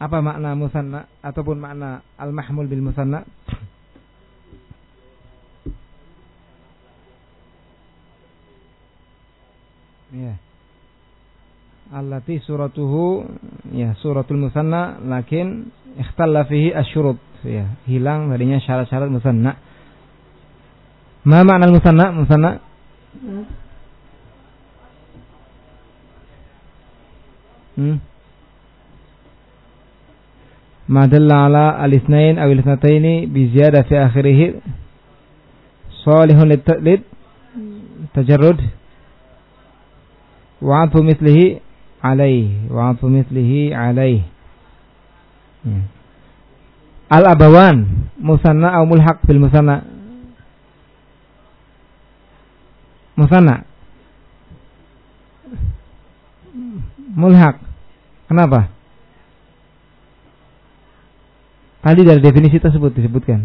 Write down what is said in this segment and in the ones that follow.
Apa makna musanna ataupun makna al-mahmul bil musanna? Ya. Allati suratuhu ya suratul musanna lakin ikhtalla fihi asy-syurut ya, hilang darinya syarat-syarat musanna. Ma makna al-musanna? Musanna ma dalla ala al-itsnain aw al-ithnataini bi ziyadah fi akhirih salihun lit tajarrud wa 'atfu mithlihi alaih al-abawan musanna aw mulhaq bil musanna. Mulhaq. Kenapa? Tadi dari definisi tersebut disebutkan.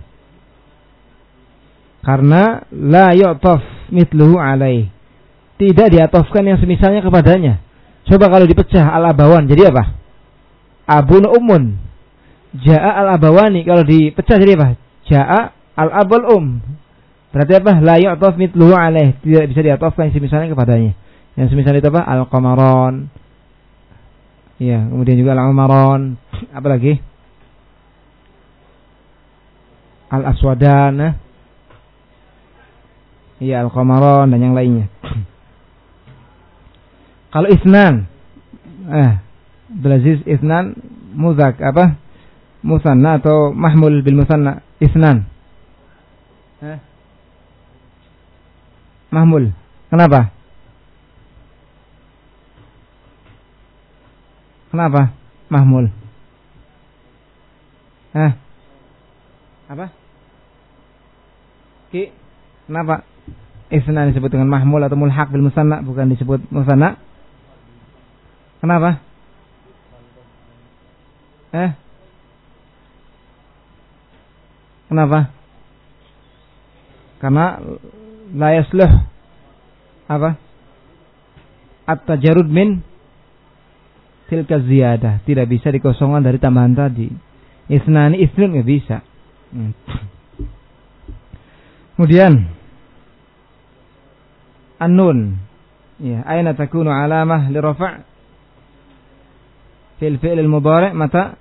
Karena la yu'taf mithluhu alaih. Tidak diatofkan yang semisalnya kepadanya. Coba kalau dipecah al-abawan jadi apa? Abun ummun. Ja'a al-abawani kalau dipecah jadi apa? Ja'a al-abul Berarti apa? La yu'taf mithluhu alaih. Tidak bisa diatofkan yang semisalnya kepadanya. Yang semisal itu apa? Al-qamaron. Ya, kemudian juga al-umaron. Apa lagi? Al-aswadan. Iya, al-qamaron dan yang lainnya. Kalau isnan, Abdulaziz isnan muzak apa? Musanna atau mahmul bil musanna? Isnan. Mahmul. Kenapa? Kenapa? Mahmul. Apa? Kenapa? Isnan disebut dengan mahmul atau mulhaq bil musanna bukan disebut musanna? Kenapa? Kenapa? Karena la yasluh apa? At-tajarrud min tilka ziyadah, tidak bisa dikosongkan dari tambahan tadi. Isnun enggak bisa. Kemudian an-nun. Ya, aina takunu alamah li rafa' fil fi'l al-mudhari' mata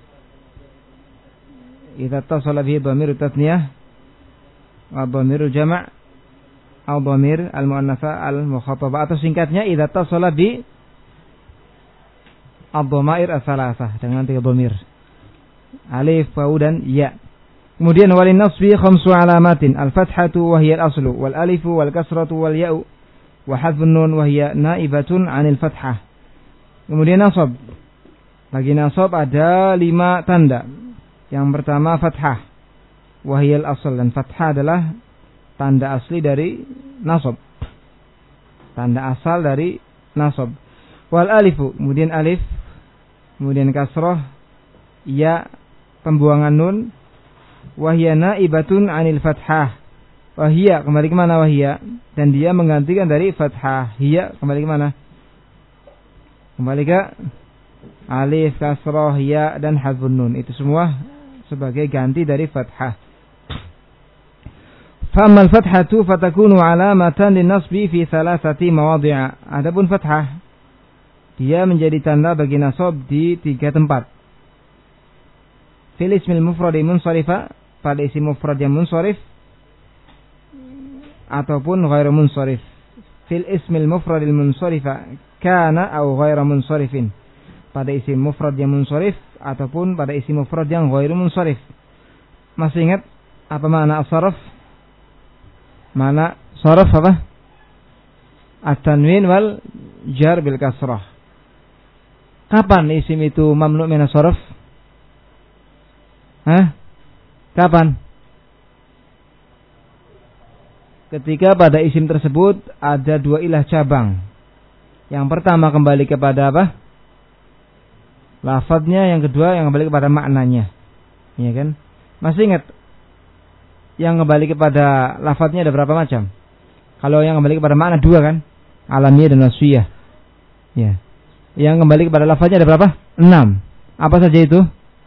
idza ittasala bihi dhamir tatniyah wa dhamir jama' atau dhamir al-muannatsa al-mukhatabah, atau singkatnya idza ittasala bi ad-dhamair ats-tsalatsah dengan 3 dhamir alif, waw dan ya. Kemudian walin nasbi khamsu alamatin al-fathatu wa hiya al-aslu wal alifu wal kasratu wal ya'u wa hadfun nun wa hiya naibatun 'anil fathah. Kemudian nasab. Bagi nasab ada 5 tanda. Yang pertama fathah wa hiya al-asl, dan fathah adalah tanda asli dari nasab. Tanda asal dari nasab. Wal alifu, kemudian alif, kemudian kasrah, ya, pembuangan nun, wahya naibatun 'anil fathah. Wahya kembali ke mana wahya? Dan dia menggantikan dari fathah. Hiya kembali ke mana? Kembali ke alif, kasrah, ya dan hadfun nun. Itu semua sebagai ganti dari fathah. Famal fathatu fatakunu alamatan linnasbi fi thalathati mawadhi'a. Adapun fathah, dia menjadi tanda bagi nasab di 3 tempat. Fil ismil mufradi munsarifa, pada isim mufrad yang munsharif, ataupun ghairu munsharif. Fil ismil mufradil munsarifa kana au ghairu munsharifin, pada isim mufrad yang munsharif ataupun pada isim mufrad yang ghairu munsharif. Masih ingat apa makna as-sarf? Mana sarf apa? At-tanwin wal jar bil kasrah. Kapan isim itu mamnu' min as-sarf? Kapan? Ketika pada isim tersebut ada 2 ilah cabang. Yang pertama kembali kepada apa? Lafadznya, yang kedua yang kembali kepada maknanya. Iya kan? Masih ingat? Yang kembali kepada lafadznya ada berapa macam? Kalau yang kembali kepada makna 2 kan? Alamiah dan wasfiyah. Ya. Yang kembali kepada lafadznya ada berapa? 6. Apa saja itu?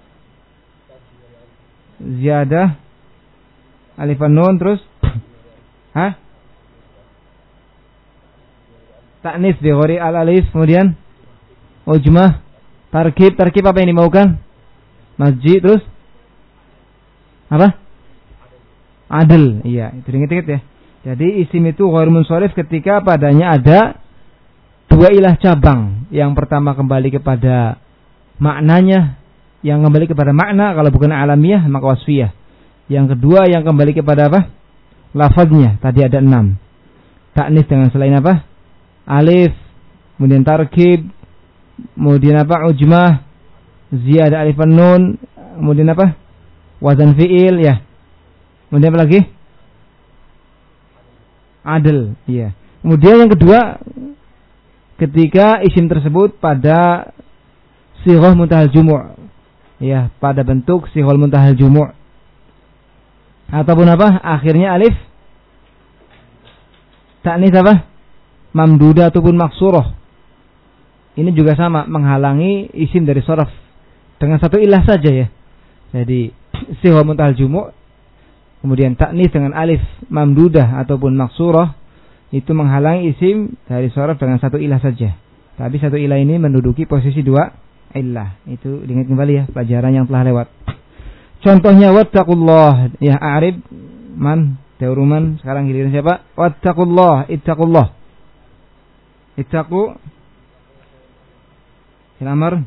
Ziyadah, alif nun, terus ta'nis bi ghairi al-alif, kemudian ujmah, tarkib apa yang dimaukan? Masjid, terus apa? Adl. Iya, itu ingat-ingat ya. Jadi isim itu ghair munsharif ketika padanya ada dua ilah cabang. Yang pertama kembali kepada maknanya, yang kembali kepada makna, kalau bukan alamiah maka wasfiyah. Yang kedua yang kembali kepada apa? Lafaznya. Tadi ada 6. Ta'nis dengan selain apa? Alif, kemudian tarkib, kemudian apa? Ujmah, ziyadah alif nun, kemudian apa? Wazan fi'il ya. Kemudian apa lagi? Adl, iya. Kemudian yang kedua, ketika isim tersebut pada sighah muntahal jumu', ya, pada bentuk sighah muntahal jumu', ataupun apa? Akhirnya alif ta'nis apa? Mamdudah ataupun maksurah. Ini juga sama, menghalangi isim dari sharaf dengan satu ilah saja ya. Jadi sighah muntahal jumu', kemudian ta'nis dengan alif mamdudah ataupun maksurah, itu menghalangi isim dari sharaf dengan satu ilah saja. Tapi satu ilah ini menduduki posisi dua ilah. Itu diingat kembali ya, pelajaran yang telah lewat. Contohnya wattaqullah, ya a'rib man dauruman, sekarang giliran siapa? Wattaqullah, ittaqullah. Ittaqu amr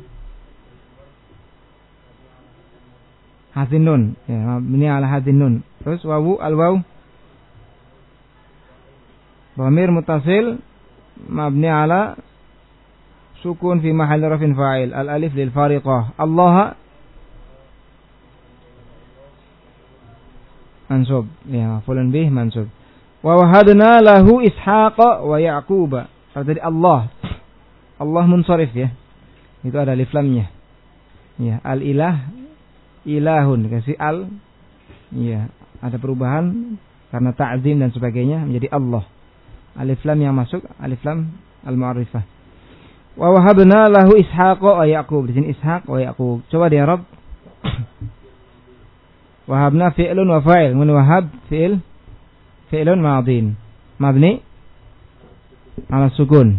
hadin nun, ya, ini ala hadin nun. Terus wawu al-waw dhamir muttasil mabni ala sukun fi mahalli rafin fa'il, al-alif lil fariqah. Allah mansub, ya, maf'ulun bih mansub. Wa wahadna lahu ishaqa wa yaquba. Tadi Allah munsharif ya. Itu ada alif lamnya. Ya, al-ilah ilahun kasih al, ya, ada perubahan karena ta'zim dan sebagainya menjadi Allah. Alif lam yang masuk alif lam al-mu'arrifah. Wa wahabna lahu ishaqa wa yaqub. Di sini ishaq wa yaqub. Coba di Arab. Wahabna fi'lun wa fa'il. Mun wahab fi'lun madin mabni ala sukun.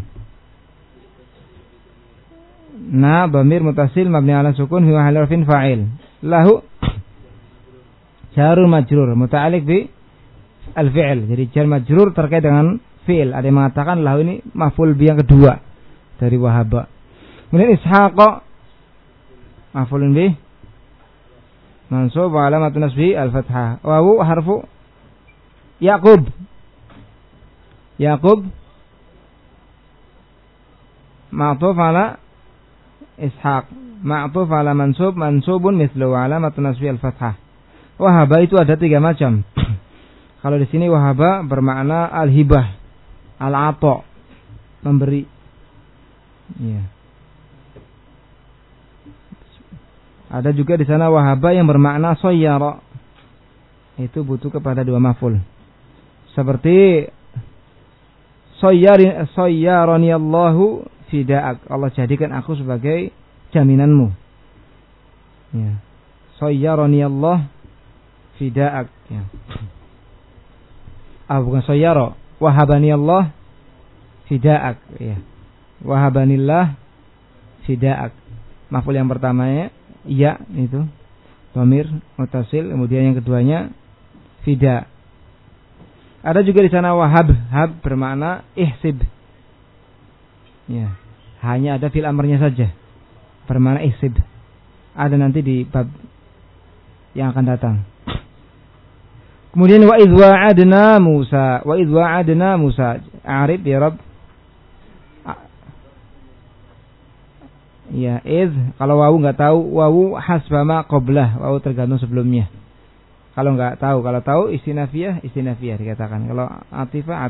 Na dhamir mutasil mabni ala sukun fi mahalli rafin fa'il. Lahu jarur majrur muta'alliq bi al-fi'l. Jadi jar majrur terkait dengan fi'il. Ada yang mengatakan lahu ini maf'ul bi yang kedua dari wahaba. Kemudian ishaqa maf'ulun bi mansub wa alamatun nasbi al-fathah. Wawu harfu Yaqub ma'tuf ala ishaq, ma'tuf ala mansubun mithlu alamatun nasbi al-fathah. Wahaba itu ada 3 macam. Kalau di sini wahaba bermakna al-hibah, al-ata, memberi. Ya. Ada juga di sana wahaba yang bermakna sayyara. Itu butuh kepada 2 maf'ul. Seperti sayyarani Allahu fida'ak. Allah jadikan aku sebagai jaminanmu. Ya. Sayyarani Allah fida'ak. Ya. Bukan sayyara. Wahabani Allah fida'ak. Ya. Wahabanillah fida'ak. Maf'ul yang pertamanya ya itu dhamir muttasil, kemudian yang keduanya fida. Ada juga di sana wahab, hab bermakna ihsib. Ya, hanya ada fil amrnya saja bermakna ihsib. Ada nanti di bab yang akan datang. Kemudian wa idh wa'adna Musa, a'rib ya Rabb. Ya, kalau wawu enggak tahu, wawu hasbama qablah, wawu tergantung sebelumnya. Kalau enggak tahu, kalau tahu istinafiyah dikatakan. Kalau atifah.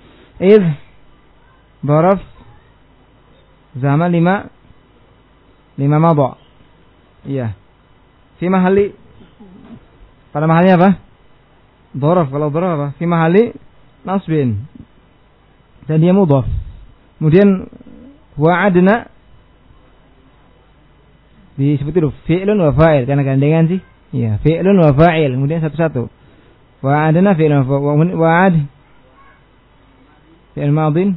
Dharaf zaman 5 madha. Iya. Fi mahalli, pada mahalnya apa? Dharaf. Kalau dharaf apa? Fi mahalli nasbin. Dan dia mudhaf. Kemudian wa'adna Disebut itu fi'lun wa fa'il karena gandengan sih. Iya, fi'lun wa fa'il, kemudian satu-satu. Wa'adna fi'lun wa'ad fi'il madin.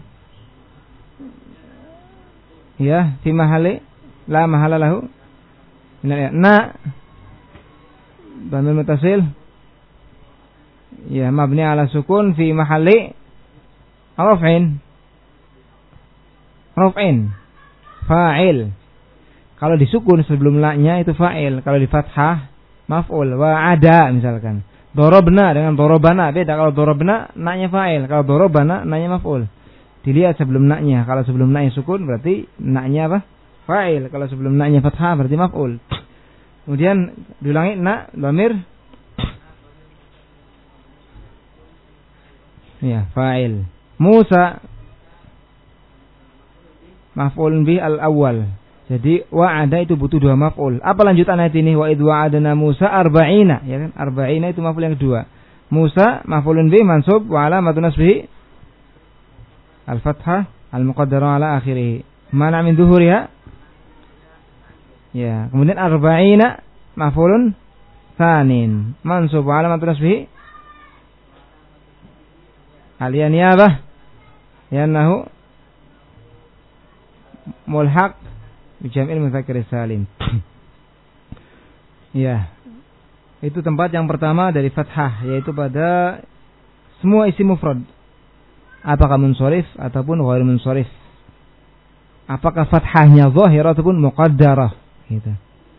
Ya, fi mahalli la mahala lahu. Na dhamir muttasil. Ya, mabni ala sukun fi mahalli raf'in. Raf'in. Fa'il. Kalau disukun sebelum la-nya itu fa'il, kalau di fathah maf'ul. Wa'ada misalkan. Dorobna dengan dorobana beda. Kalau dorobna na-nya fa'il, kalau dorobana na-nya maf'ul. Dilihat sebelum na-nya. Kalau sebelum na-nya sukun berarti na-nya apa? Fa'il. Kalau sebelum na-nya fathah berarti maf'ul. Kemudian diulangi na dhamir. Ya, fa'il. Musa maf'ul bi al-awwal. Jadi wa'ada itu butuh dua maf'ul. Apa lanjutan ayat ini? Wa idh wa'adna Musa arba'ina, ya kan? Arba'ina itu maf'ul yang kedua. Musa maf'ulun bi mansub wa alamatun nasbihi al-fathah al-muqaddarah ala akhirih. Mana min dhuhuriha? Ya, kemudian arba'ina maf'ulun tsanin mansub wa alamatun nasbihi al-yaniyabah li'annahu mulhaq bijam'il mudzakkar salim. Ya. Itu tempat yang pertama dari fathah, yaitu pada semua isim mufrad. Apakah munsharif ataupun ghair munsharif. Apakah fathahnya zahirah ataupun muqaddarah, gitu.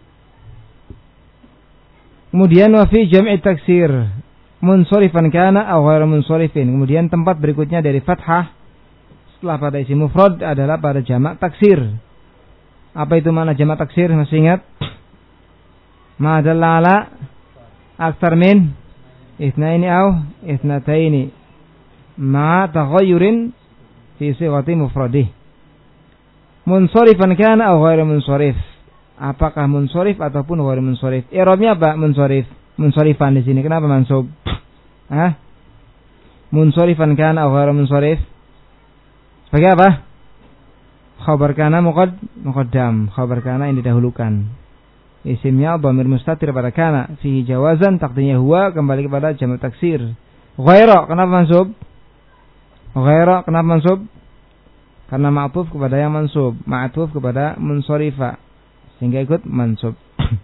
Kemudian wa fi jam'i taksir munsharifan kana aw ghair munsharifin. Kemudian tempat berikutnya dari fathah setelah pada isim mufrad adalah pada jamak taksir. Apa itu makna jamak taksir? Masih ingat? Ma dalla ala aktsar min itsnaini aw itsnataini ma taghayyurin fi sighati mufradih. Munsharifan kana aw ghairu munsharif. Apakah munsharif ataupun ghairu munsharif? I'rabnya apa munsharif? Munsharifan di sini kenapa mansub? Hah? Munsharifan kana aw ghairu munsharif? Sebagai apa? Khabar kana muqaddam, khabar kana yang didahulukan. Isimnya dhamir mustatir pada kana, fihi jawazan taqdirnya huwa kembali kepada jamak taksir. Ghaira kenapa mansub? Ghaira kenapa mansub? Karena ma'tuf kepada yang mansub, ma'tuf kepada munsharifah sehingga ikut mansub.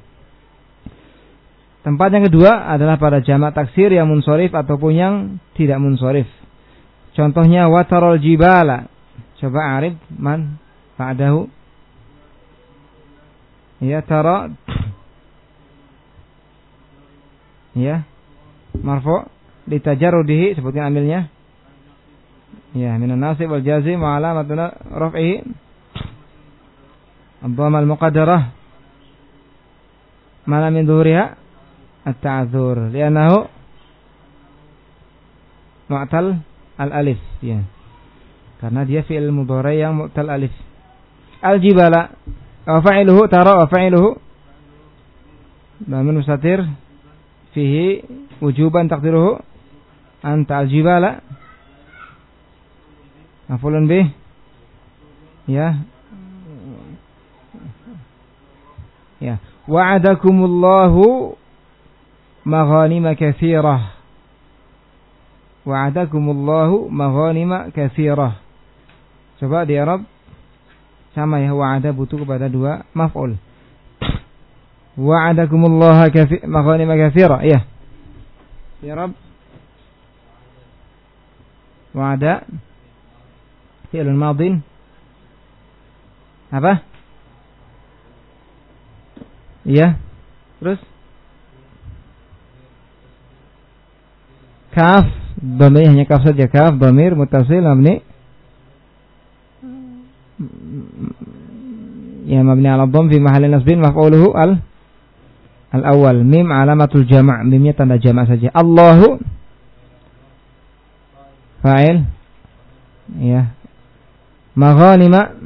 Tempat yang kedua adalah pada jamak taksir yang munsharif ataupun yang tidak munsharif. Contohnya watarol jibala. Coba arif man ba'dahu. Ya tara. Ya. Marfu' litajarrudihi sebutkan amilnya. Ya, minan nasib wal jazim wa alamatuna raf'ihi ad-dhamma al-muqaddarah ma min dhuhuriha at-ta'dzur li'annahu mu'tal al-alif, ya. Karena dia fi'il mudhari yang mu'tal alif. Al-jibala wa fa'iluhu tara wa fa'iluhu dhamir mustatir fihi wujuban taqdiruhu anta al-jibala maf'ulun bih, ya. Ya, wa'adakumullahu maghanima katsirah. Wa'adakumullahu maghanima katsirah. Coba di Arab sama ya, wa'ada butuh kepada dua maf'ul. Wa'adakumullahu maghanima katsirah, ya. Di Arab wa'ada fi'lun madin apa? Iya. Terus kaf, dhamir hanya kaf saja, kaf dhamir muttasil mabni ya mabni ala dhamm fi mahalli nasbin maf'uluhu al-awwal. Mim alamatul jama', mimnya tanda jama' saja. Allahu fa'il, ya. Maghanima,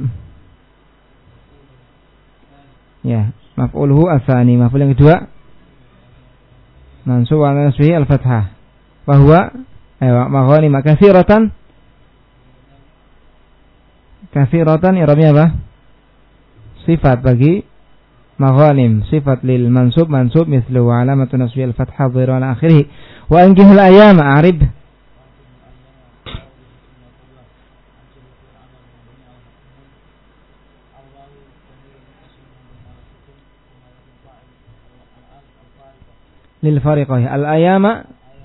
ya, maf'uluhu asani, maf'ul yang kedua mansub wa nasbihi al-fathah. Bahwa maghanima katsiratan, katsiratan i'rabnya apa? Sifat bagi maghanim. Sifat lil mansub mislu wa alamatu nasbi al-fathah dhahir ala akhirih. Wa ankihul ayyama a'rib. Lil fariqah al-ayyama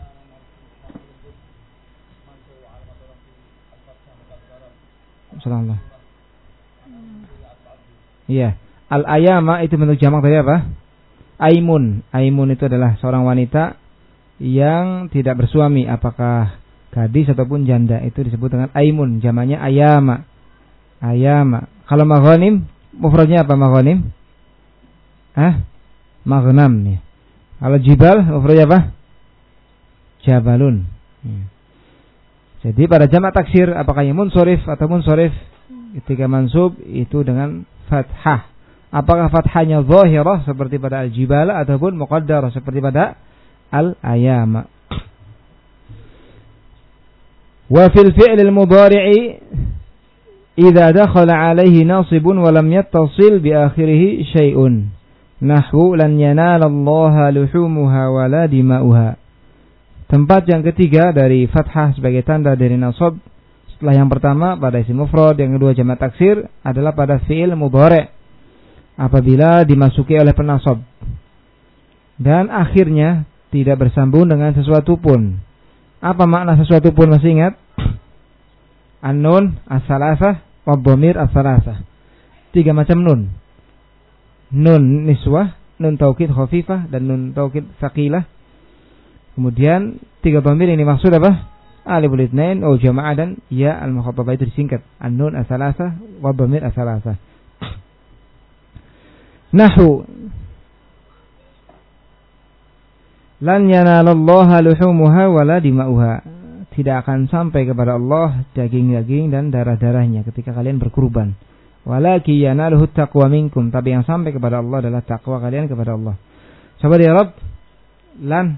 Subhanallah. Iya. Al-ayama itu bentuk jamak dari apa? Aimun. Aimun itu adalah seorang wanita yang tidak bersuami, apakah gadis ataupun janda, itu disebut dengan aimun. Jamaknya ayama. Ayama. Kalau maghanim, mufradnya apa maghanim? Maghnam ya. Kalau jibal, mufradnya apa? Jabalun. Jadi pada jamak taksir apakah yang munsorif atau munsorif ketika mansub itu dengan fathah. Apakah fathahnya zahirah seperti pada al-jibal ataupun muqaddarah seperti pada al-ayama. Wa fil fi'l al-mudhari'i idza dakhala 'alayhi nasibun wa lam yattasil bi akhirih syai'un. Nahwu lan yanala Allah luhumuha wa la dima'uha. Tempat yang ketiga dari fathah sebagai tanda dari nasab setelah yang pertama pada isim mufrad, yang kedua jamak taksir adalah pada fi'il mudhari' apabila dimasuki oleh penasab dan akhirnya tidak bersambung dengan sesuatu pun. Apa makna sesuatu pun, masih ingat? An-nun as-salasah wa dhamir as-salasah. 3 macam nun. Nun niswah, nun taukid khafifah dan nun taukid tsaqilah. Kemudian 3 dhamir ini maksud apa? Aliful itsnain atau jamaah dan ya al-mukhatabah itu disingkat. An-nun as-salasah wa dhamir as-salasah. Nahwu lan yanalallaha luhumuha wala dima'uha. Tidak akan sampai kepada Allah daging-daging dan darah-darahnya ketika kalian berkurban. Walaki yanaluhu taqwa minkum. Tapi yang sampai kepada Allah adalah takwa kalian kepada Allah. Coba di Arab. Lan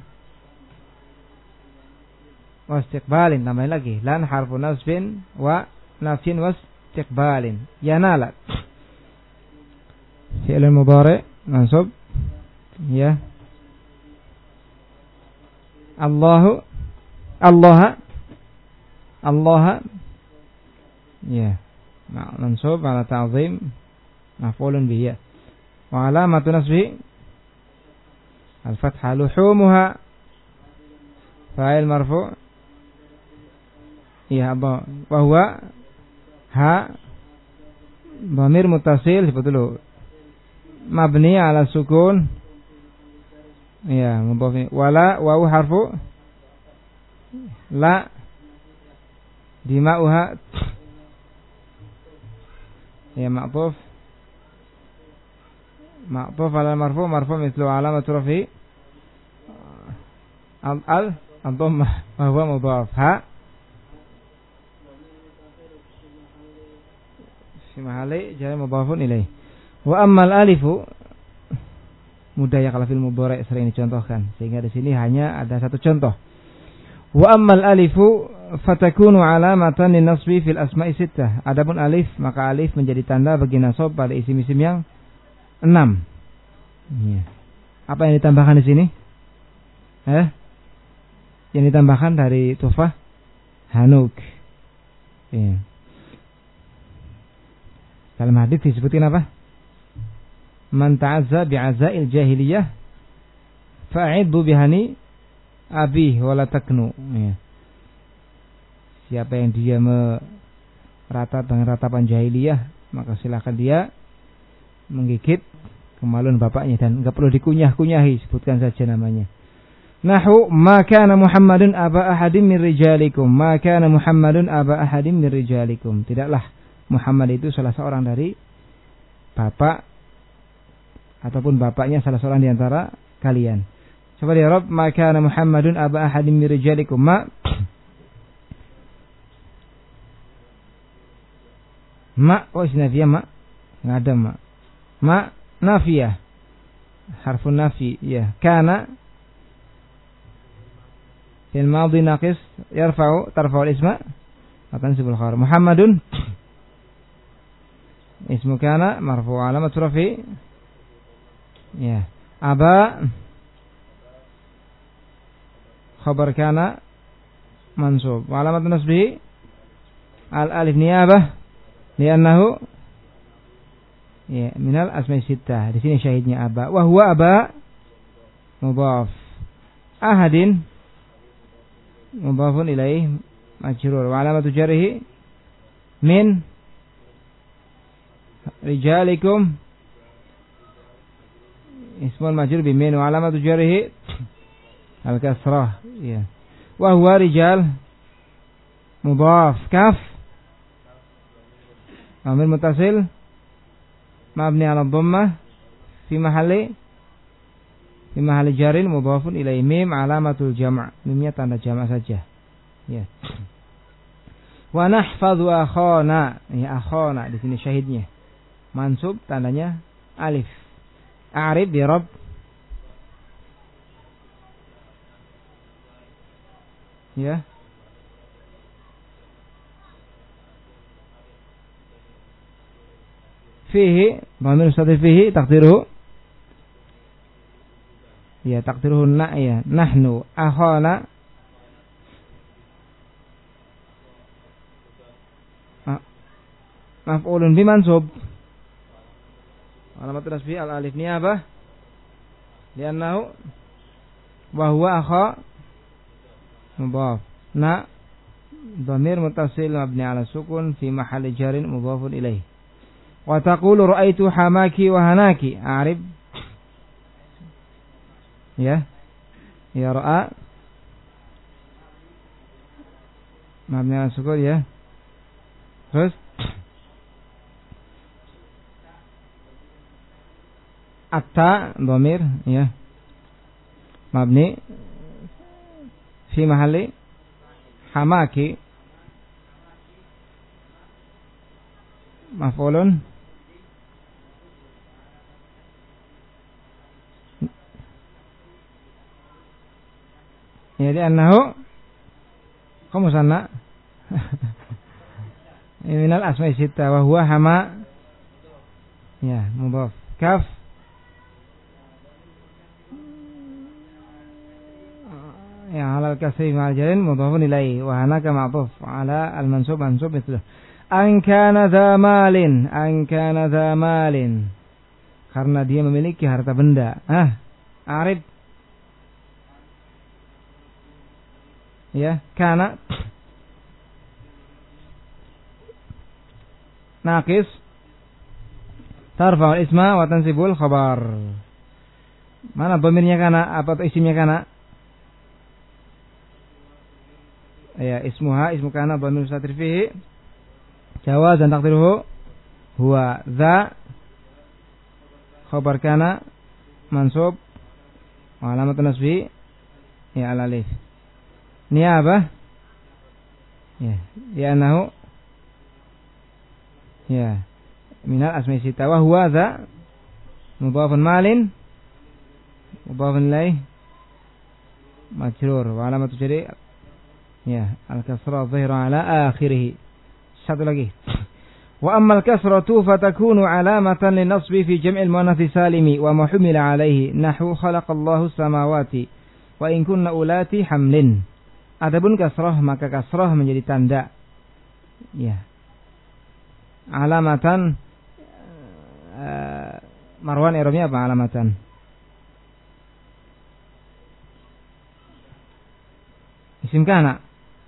wastiqbalin, tambahin lagi. Lan harfu nasbin wa nafsin wastiqbalin. Yanala. Fi'il mudhari' mansub ya. Allah ya. Mansub ala ta'zim maf'ulun bihi. Wa alamatu nasbi al-fathah luhumuha fa'il marfu' ya wa huwa ha dhamir muttasil seperti dulu mabni ala sukun ya mudhaf wala wa harfu la dima'uha ya ma'tuf ala marfu mislu alamat rafi al-dhammah wa huwa mudhaf ha fi mahalli jar mudhafun ilaih. Wa ammal alifu mudah ya kalau fil mudhari' sering dicontohkan sehingga di sini hanya ada satu contoh. Wa ammal alifu fatakunu alamatan linasbi fil asma'i sittah. Adapun alif maka alif menjadi tanda bagi nasab pada isim-isim yang 6. Ya. Apa yang ditambahkan di sini? Yang ditambahkan dari Tufah Hanuk. Ya. Dalam hadis disebutin apa? Man ta'azza bi'azail jahiliyah fa'idhu bihani abi wala taknu. Ya. Siapa yang dia meratap dengan ratapan jahiliyah, maka silakan dia menggigit kemaluan bapaknya dan enggak perlu dikunyah-kunyahi, sebutkan saja namanya. Nahu ma kana Muhammadun aba ahadin min rijalikum. Ma kana Muhammadun aba ahadin min rijalikum. Tidaklah Muhammad itu salah seorang dari bapak ataupun bapaknya salah seorang di antara kalian. Coba di Arab, ma kana Muhammadun aba ahadin min rijalikum. Ma isnafiyah enggak ada ma nafiyah harfun nafi ya. Kana fil madhi naqis tarfa'u al-isma akan sibul khabar. Muhammadun ismu kana marfu' alamat rafi Ya. Aba khabar kana mansub. Wa alamat nasbihi al alif niyabah li'annahu ya minal asma'i sittah. Di sini syahidnya aba. Wa huwa aba mudhaf. Ahadin mudhafun ilaih majrur. Wa alamatu jarhi min rijalikum ismul majrur bi min wa alamatu jarhi al kasrah. Ya. Wa huwa rijal mudhaf kaf amir muttasil mabni ala dhammah fi mahalli jarin mudhafun ilaihi mim alamatul jama'. Mimnya tanda jama' saja. Ya. Wa nahfadhu akhana. Ya akhana di sini syahidnya. Mansub tandanya alif. A'rib bi rabb. Ya. Fihi dhamir mustaqil fihi taqdiruhu ya taqdiruhu ya nahnu akhana maf'ulun bi mansub alamat nasbi al alif niyabah li'annahu wa huwa akha mudhaf na dhamir muttasil mabni ala sukun fi mahalli jarin mudhafun ilaih. Wa taqulu ra'aitu hamaki wa hanaki. A'rib ya ra'a mabni ala sukun ya. Terus atta dhamir ya mabni fi mahalli hamaki maf'ulun ya li'annahu musanna minal asma'i sittah wa huwa hama ya mudhaf kaf ya halal kasri ma'al jarin mudhafun ilaihi wa hanaka ma'tuf ala al mansub mithluh an kana dha malin karena dia memiliki harta benda. Arif ya kana naqis tarfa'ul isma wa tansibul khabar. Mana dhamirnya kana apa isimnya kana? Ya ismu kana dhamir mustatir fihi jawaz dan taqdiruhu huwa dza khabar kana mansub wa alamat nasbi ya al alif niyabah ya anahu ya minal asma'i sittah wa huwa dza mudhafun malin mudhafun ilaih majrur wa alamat jadi ya al-kasrah dhahira ala akhirih. Satu lagi. Wa ammal kasratu fatakunu alamatan linasbi fi jam'il muannats salimi wa ma humila alaihi nahwu khalaqallahu samawati wa in kunna ulati hamlin. Adapun kasrah maka kasrah menjadi tanda ya alamatan Marwan i'rabnya apa alamatan? Isim kana.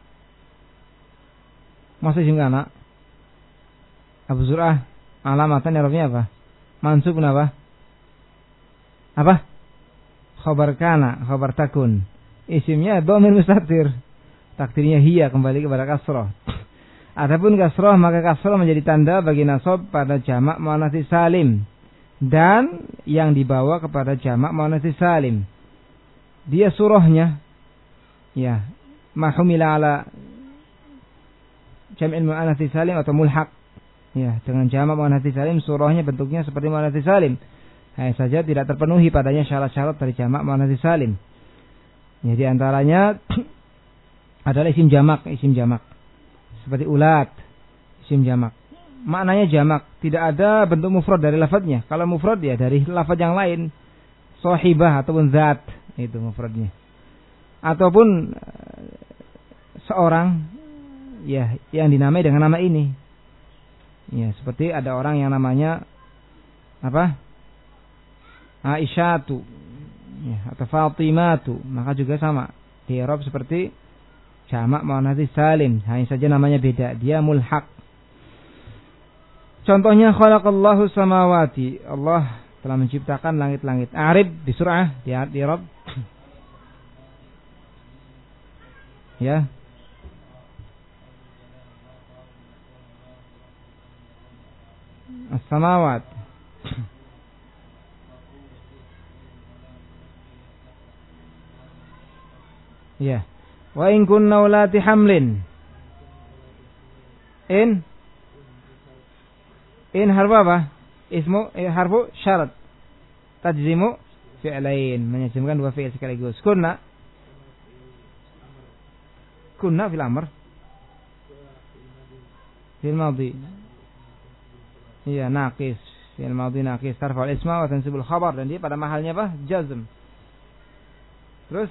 Masih isim kana. Abu Zur'ah alamatan i'rabnya apa? Mansub kenapa? Apa? Khabar kana, khabar takun. Isimnya dhamir mustatir. Takdirnya hiya kembali kepada kasrah. Adapun kasrah maka kasrah menjadi tanda bagi nasab pada jamak muannats salim dan yang dibawa kepada jamak muannats salim. Dia surahnya ya mahumila ala jam'il muannats salim atau mulhaq. Ya, dengan jamak muannats salim surahnya bentuknya seperti muannats salim. Hanya saja tidak terpenuhi padanya syarat-syarat dari jamak muannats salim. Ya, di antaranya adalah isim jamak. Seperti ulat, isim jamak. Maknanya jamak, tidak ada bentuk mufrad dari lafadznya. Kalau mufrad ya dari lafadz yang lain. Shahibah ataupun zat, itu mufradnya. Ataupun seorang ya yang dinamai dengan nama ini. Ya, seperti ada orang yang namanya apa? Aisyatu, ya, atau Fatimatu, maka juga sama. Di Arab seperti jamak muannats salim, hanya saja namanya beda, dia mulhaq. Contohnya khalaqallahu samawati, Allah telah menciptakan langit-langit. Arib di surah di Arab. Ya. As-samawat. Ya. Wa in kunna ulati hamlin. In harfu apa? Ismu harfu syarat. Tajzimu fi'lain, menjazmkan dua fi'il sekaligus. Kunna fil amr. Fil madhi. Iya, naqis. Fil madhi naqis, tarfa'ul isma wa tansibul khabar, dan dia pada mahalnya apa? Jazm. Terus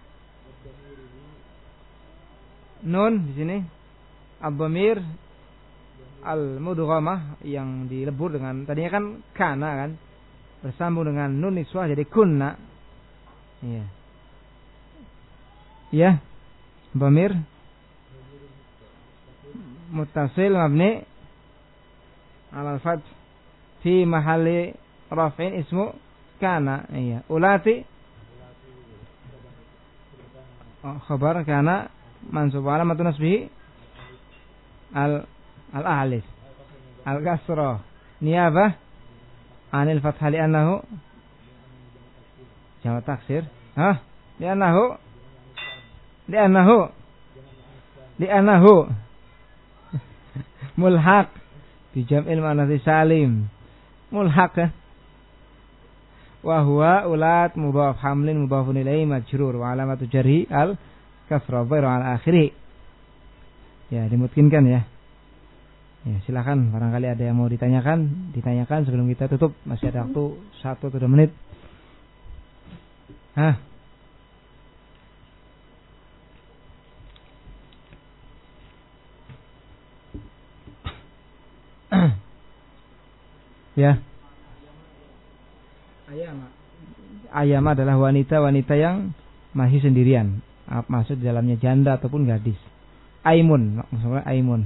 nun di sini ad-dhamir al-mudghamah yang dilebur dengan tadinya kan kana kan, bersambung dengan nun niswah jadi kunna. Iya. Ya. Dhamir muttasil mabni ala al-fath fi mahalli raf'in ismu kana. Iya. Ulati khabar kana mansub alamatun nasbihi al-ahlis al-kasrah niyabah anil fathah li'annahu jamak taksir. Li'annahu mulhaq bi jam'il muannats salim, mulhaq kan. Wa huwa ulat mudhaf hamlin mudhafun ilaihi majrur wa alamatu jarhi al kasrah dhahir ala akhirih. Ya, dimungkinkan ya. Ya, silakan barangkali ada yang mau ditanyakan sebelum kita tutup. Masih ada waktu 1 atau 2 menit. Ya. Ayama adalah wanita yang masih sendirian. Maksud di dalamnya janda ataupun gadis. Aimun, maksudnya aimun.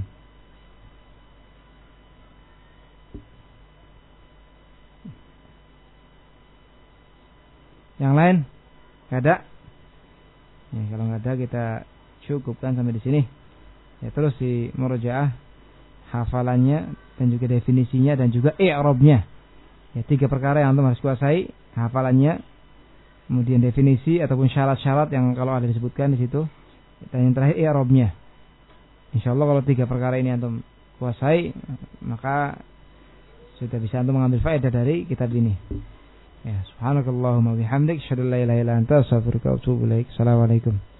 Yang lain? Gak ada? Ya, kalau gak ada kita cukupkan sampai di sini. Ya, terus di murojaah hafalannya dan juga definisinya dan juga i'rabnya. Ya, 3 perkara yang antum harus kuasai, hafalannya, kemudian definisi ataupun syarat-syarat yang kalau ada disebutkan di situ, dan yang terakhir i'rabnya. Insyaallah kalau 3 perkara ini antum kuasai, maka sudah bisa antum mengambil faedah dari kitab ini. Ya, subhanakallahumma bihamdik, asyhadu an la ilaha illa anta, astaghfiruka wa atubu ilaik. Assalamualaikum.